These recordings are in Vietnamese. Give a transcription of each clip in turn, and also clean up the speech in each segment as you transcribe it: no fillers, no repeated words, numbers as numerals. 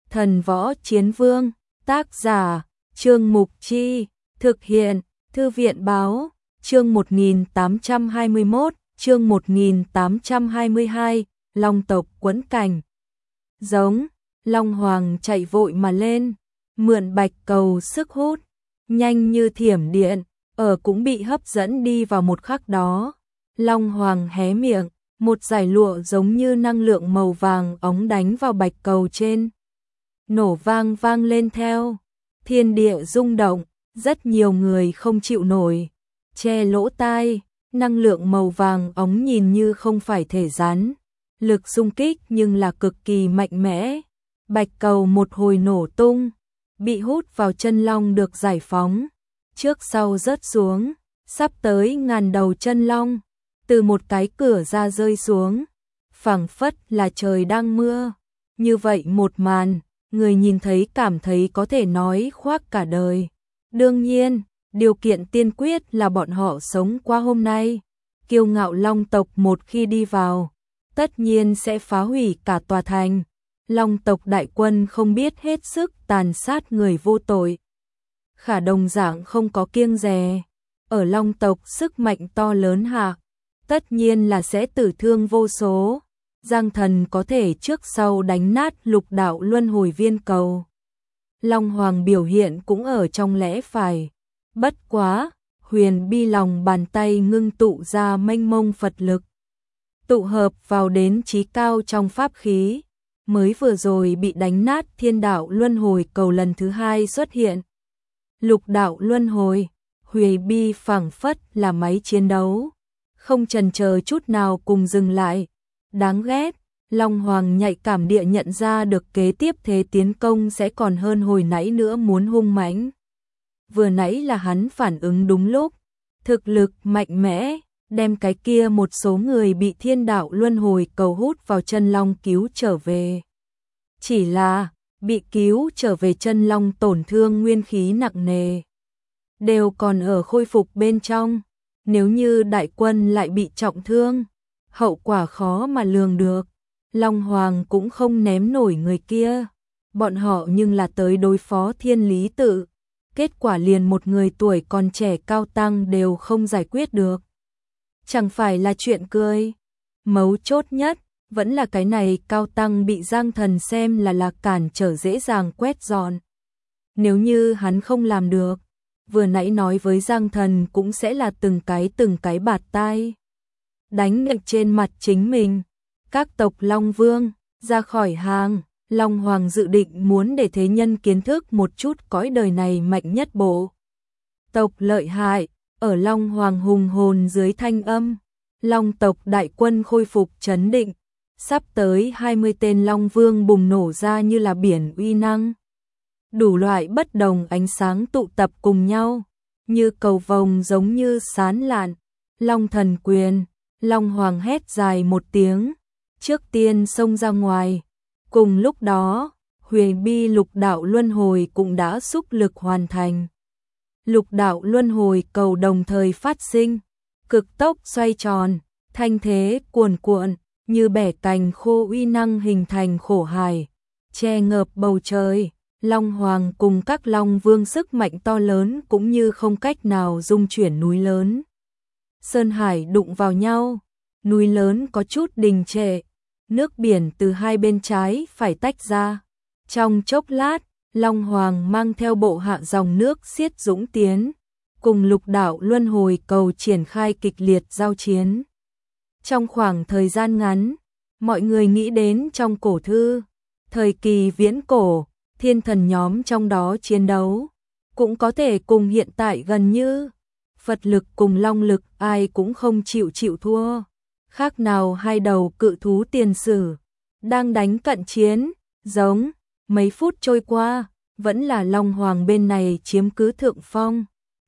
Thần Võ Chiến Vương, tác giả, Trương Mục Chi, thực hiện, Thư viện Báo, chương 1821, chương 1822, Long tộc quẫn cảnh. Giống, Long Hoàng chạy vội mà lên, mượn bạch cầu sức hút, nhanh như thiểm điện, cũng bị hấp dẫn đi vào một khắc đó. Long Hoàng hé miệng, một dải lụa giống như năng lượng màu vàng óng đánh vào bạch cầu trên. Nổ vang vang lên theo, thiên địa rung động, rất nhiều người không chịu nổi, che lỗ tai, năng lượng màu vàng óng nhìn như không phải thể rắn, lực xung kích nhưng là cực kỳ mạnh mẽ. Bạch cầu một hồi nổ tung, bị hút vào chân long được giải phóng, trước sau rớt xuống, sắp tới ngàn đầu chân long, từ một cái cửa ra rơi xuống, phảng phất là trời đang mưa. Như vậy một màn, người nhìn thấy cảm thấy có thể nói khoác cả đời. Đương nhiên, điều kiện tiên quyết là bọn họ sống qua hôm nay. Kiêu ngạo long tộc một khi đi vào, tất nhiên sẽ phá hủy cả tòa thành. Long tộc đại quân không biết hết sức tàn sát người vô tội. Khả đồng dạng không có kiêng dè. Ở long tộc sức mạnh to lớn hạ, tất nhiên là sẽ tử thương vô số. Giang Thần có thể trước sau đánh nát lục đạo luân hồi viên cầu. Long Hoàng biểu hiện cũng ở trong lẽ phải. Bất quá, huyền bi lòng bàn tay ngưng tụ ra mênh mông Phật lực, tụ hợp vào đến chí cao trong pháp khí. Mới vừa rồi bị đánh nát thiên đạo luân hồi cầu lần thứ hai xuất hiện. Lục đạo luân hồi, huyền bi phảng phất là máy chiến đấu, không chần chờ chút nào cùng dừng lại. Đáng ghét, Long Hoàng nhạy cảm địa nhận ra được kế tiếp thế tiến công sẽ còn hơn hồi nãy nữa muốn hung mãnh. Vừa nãy là hắn phản ứng đúng lúc, thực lực mạnh mẽ, đem cái kia một số người bị thiên đạo luân hồi cầu hút vào chân long cứu trở về. Chỉ là, bị cứu trở về chân long tổn thương nguyên khí nặng nề, đều còn ở khôi phục bên trong. Nếu như đại quân lại bị trọng thương, hậu quả khó mà lường được. Long Hoàng cũng không ném nổi người kia, bọn họ nhưng là tới đối phó thiên lý tự. Kết quả liền một người tuổi còn trẻ cao tăng đều không giải quyết được. Chẳng phải là chuyện cười. Mấu chốt nhất, vẫn là cái này cao tăng bị Giang Thần xem là cản trở dễ dàng quét dọn. Nếu như hắn không làm được, vừa nãy nói với Giang Thần cũng sẽ là từng cái bạt tai. Đánh ngạch trên mặt chính mình. Các tộc Long Vương, ra khỏi hàng, Long Hoàng dự định muốn để thế nhân kiến thức một chút cõi đời này mạnh nhất bộ tộc lợi hại. Ở Long Hoàng hùng hồn dưới thanh âm, Long tộc đại quân khôi phục trấn định. Sắp tới 20 tên Long Vương bùng nổ ra như là biển uy năng. Đủ loại bất đồng ánh sáng tụ tập cùng nhau, như cầu vồng giống như sán lạn. Long thần quyền, Long Hoàng hét dài một tiếng, trước tiên xông ra ngoài. Cùng lúc đó, huyền bi lục đạo luân hồi cũng đã xúc lực hoàn thành. Lục đạo luân hồi cầu đồng thời phát sinh, cực tốc xoay tròn, thanh thế cuồn cuộn, như bẻ cành khô uy năng hình thành khổ hải, che ngợp bầu trời. Long Hoàng cùng các Long Vương sức mạnh to lớn cũng như không cách nào dung chuyển núi lớn. Sơn hải đụng vào nhau, núi lớn có chút đình trệ, nước biển từ hai bên trái phải tách ra. Trong chốc lát, Long Hoàng mang theo bộ hạ dòng nước xiết dũng tiến, cùng lục đạo luân hồi cầu triển khai kịch liệt giao chiến. Trong khoảng thời gian ngắn, mọi người nghĩ đến trong cổ thư, thời kỳ viễn cổ, thiên thần nhóm trong đó chiến đấu, cũng có thể cùng hiện tại gần như. Phật lực cùng long lực ai cũng không chịu thua. Khác nào hai đầu cự thú tiền sử, đang đánh cận chiến, giống. Mấy phút trôi qua, vẫn là Long Hoàng bên này chiếm cứ thượng phong.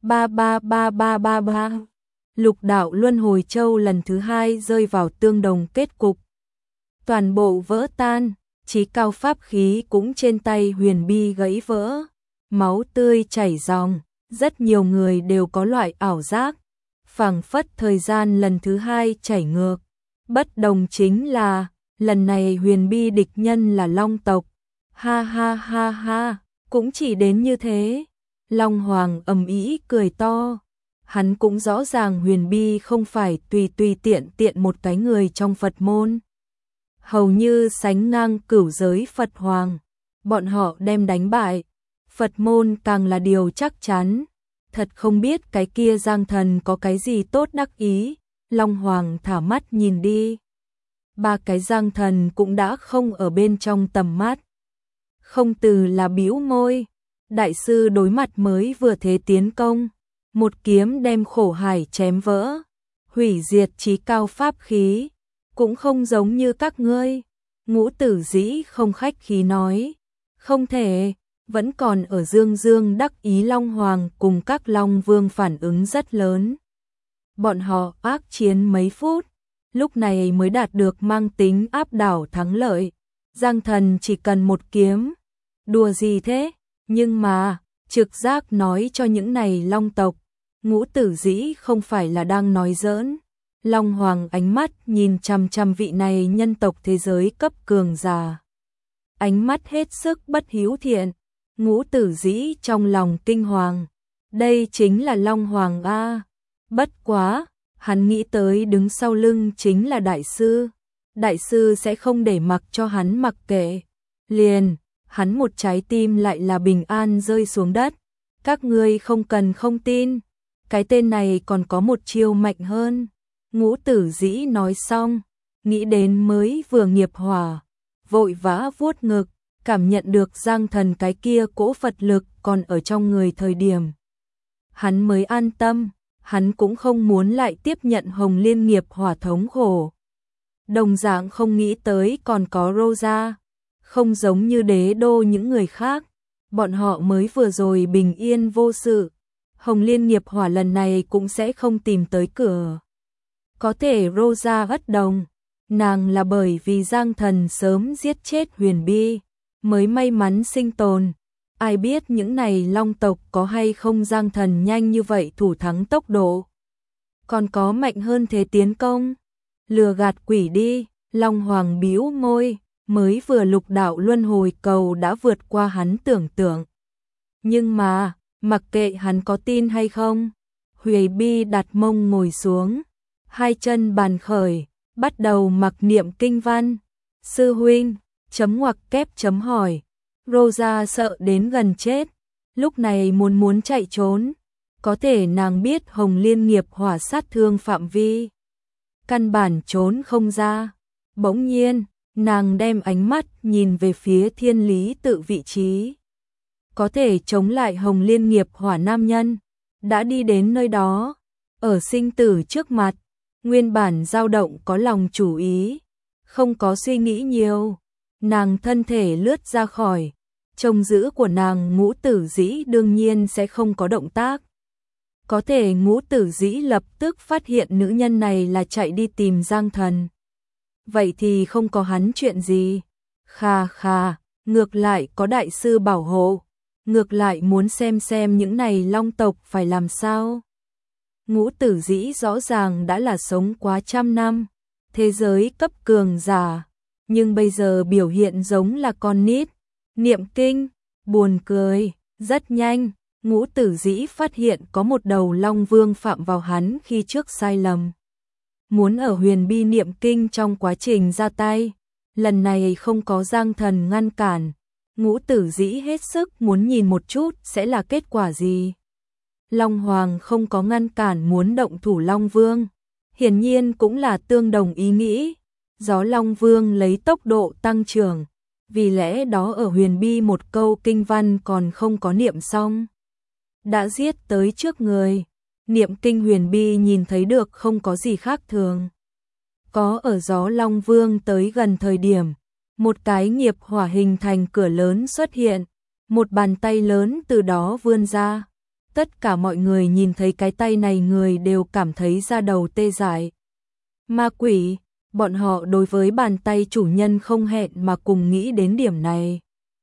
Ba. Lục đạo luân hồi châu lần thứ hai rơi vào tương đồng kết cục. Toàn bộ vỡ tan, chí cao pháp khí cũng trên tay huyền bi gãy vỡ. Máu tươi chảy ròng, rất nhiều người đều có loại ảo giác. Phảng phất thời gian lần thứ hai chảy ngược. Bất đồng chính là, lần này huyền bi địch nhân là Long tộc. Ha ha ha ha, cũng chỉ đến như thế. Long Hoàng ầm ĩ cười to. Hắn cũng rõ ràng Huyền Bi không phải tùy tùy tiện tiện một cái người trong Phật môn. Hầu như sánh ngang cửu giới Phật Hoàng. Bọn họ đem đánh bại. Phật môn càng là điều chắc chắn. Thật không biết cái kia Giang Thần có cái gì tốt đắc ý. Long Hoàng thả mắt nhìn đi. Ba cái Giang Thần cũng đã không ở bên trong tầm mắt. Không từ là bĩu môi. Đại sư đối mặt mới vừa thế tiến công. Một kiếm đem khổ hải chém vỡ. Hủy diệt chí cao pháp khí. Cũng không giống như các ngươi. Ngũ Tử Dĩ không khách khí nói. Không thể. Vẫn còn ở dương dương đắc ý. Long Hoàng cùng các Long Vương phản ứng rất lớn. Bọn họ ác chiến mấy phút. Lúc này mới đạt được mang tính áp đảo thắng lợi. Giang Thần chỉ cần một kiếm. Đùa gì thế? Nhưng mà, trực giác nói cho những này Long tộc. Ngũ Tử Dĩ không phải là đang nói giỡn. Long Hoàng ánh mắt nhìn chằm chằm vị này nhân tộc thế giới cấp cường giả. Ánh mắt hết sức bất hiếu thiện. Ngũ Tử Dĩ trong lòng kinh hoàng. Đây chính là Long Hoàng a. Bất quá, hắn nghĩ tới đứng sau lưng chính là đại sư. Đại sư sẽ không để mặc cho hắn mặc kệ. Liền, hắn một trái tim lại là bình an rơi xuống đất. Các ngươi không cần không tin. Cái tên này còn có một chiêu mạnh hơn. Ngũ Tử Dĩ nói xong, nghĩ đến mới vừa nghiệp hỏa, vội vã vuốt ngực, cảm nhận được Giang Thần cái kia cỗ Phật lực còn ở trong người thời điểm. Hắn mới an tâm, hắn cũng không muốn lại tiếp nhận Hồng Liên nghiệp hỏa thống khổ. Đồng dạng không nghĩ tới còn có Rosa, không giống như đế đô những người khác, bọn họ mới vừa rồi bình yên vô sự. Hồng Liên nghiệp hỏa lần này cũng sẽ không tìm tới cửa. Có thể Rosa bất đồng, nàng là bởi vì Giang Thần sớm giết chết Huyền Bi, mới may mắn sinh tồn. Ai biết những này Long tộc có hay không Giang Thần nhanh như vậy thủ thắng tốc độ. Còn có mạnh hơn thế tiến công. Lừa gạt quỷ đi, Long Hoàng bĩu môi, mới vừa lục đạo luân hồi cầu đã vượt qua hắn tưởng tượng. Nhưng mà, mặc kệ hắn có tin hay không, Huyền Bi đặt mông ngồi xuống, hai chân bàn khởi, bắt đầu mặc niệm kinh văn. Sư huynh, chấm ngoặc kép chấm hỏi. Rosa sợ đến gần chết, lúc này muốn chạy trốn, có thể nàng biết Hồng Liên nghiệp hỏa sát thương phạm vi, căn bản trốn không ra. Bỗng nhiên, nàng đem ánh mắt nhìn về phía Thiên Lý tự vị trí. Có thể chống lại Hồng Liên nghiệp hỏa nam nhân, đã đi đến nơi đó, ở sinh tử trước mặt, nguyên bản dao động có lòng chủ ý, không có suy nghĩ nhiều, nàng thân thể lướt ra khỏi, trông giữ của nàng Ngũ Tử Dĩ đương nhiên sẽ không có động tác. Có thể Ngũ Tử Dĩ lập tức phát hiện nữ nhân này là chạy đi tìm Giang Thần. Vậy thì không có hắn chuyện gì. Khà khà, ngược lại có đại sư bảo hộ, ngược lại muốn xem những này Long tộc phải làm sao. Ngũ Tử Dĩ rõ ràng đã là sống quá trăm năm, thế giới cấp cường giả, nhưng bây giờ biểu hiện giống là con nít. Niệm kinh, buồn cười, rất nhanh, Ngũ Tử Dĩ phát hiện có một đầu Long Vương phạm vào hắn khi trước sai lầm. Muốn ở Huyền Bi niệm kinh trong quá trình ra tay, lần này không có Giang Thần ngăn cản, Ngũ Tử Dĩ hết sức muốn nhìn một chút sẽ là kết quả gì. Long Hoàng không có ngăn cản muốn động thủ Long Vương, hiển nhiên cũng là tương đồng ý nghĩ. Gió Long Vương lấy tốc độ tăng trưởng, vì lẽ đó ở Huyền Bi một câu kinh văn còn không có niệm xong, đã giết tới trước người. Niệm kinh Huyền Bi nhìn thấy được không có gì khác thường. Có ở gió Long Vương tới gần thời điểm, một cái nghiệp hỏa hình thành cửa lớn xuất hiện, một bàn tay lớn từ đó vươn ra. Tất cả mọi người nhìn thấy cái tay này người đều cảm thấy da đầu tê dại. Ma quỷ, bọn họ đối với bàn tay chủ nhân không hẹn mà cùng nghĩ đến điểm này.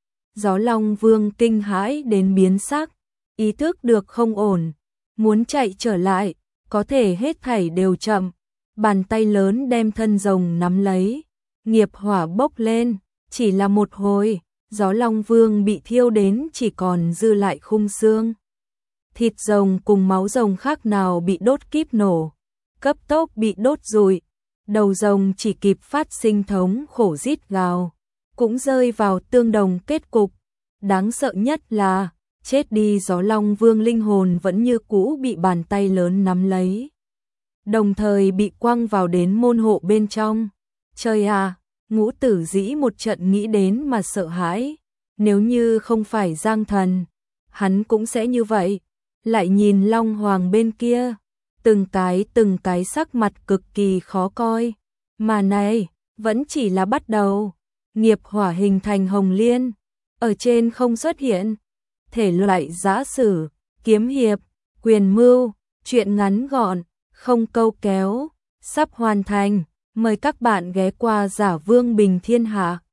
Gió Long Vương kinh hãi đến biến sắc, ý thức được không ổn, muốn chạy trở lại, có thể hết thảy đều chậm. Bàn tay lớn đem thân rồng nắm lấy, nghiệp hỏa bốc lên, chỉ là một hồi, Gió Long Vương bị thiêu đến chỉ còn dư lại khung xương. Thịt rồng cùng máu rồng khác nào bị đốt kíp nổ, cấp tốc bị đốt rụi, đầu rồng chỉ kịp phát sinh thống khổ rít gào, cũng rơi vào tương đồng kết cục. Đáng sợ nhất là, chết đi Gió Long Vương linh hồn vẫn như cũ bị bàn tay lớn nắm lấy, đồng thời bị quăng vào đến môn hộ bên trong. Trời à, Ngũ Tử Dĩ một trận nghĩ đến mà sợ hãi, nếu như không phải Giang Thần, hắn cũng sẽ như vậy. Lại nhìn Long Hoàng bên kia, từng cái sắc mặt cực kỳ khó coi, mà này, vẫn chỉ là bắt đầu. Nghiệp hỏa hình thành hồng liên, ở trên không xuất hiện, thể loại giã sử, kiếm hiệp, quyền mưu, truyện ngắn gọn, không câu kéo, sắp hoàn thành, mời các bạn ghé qua Giả Vương Bình Thiên Hạ.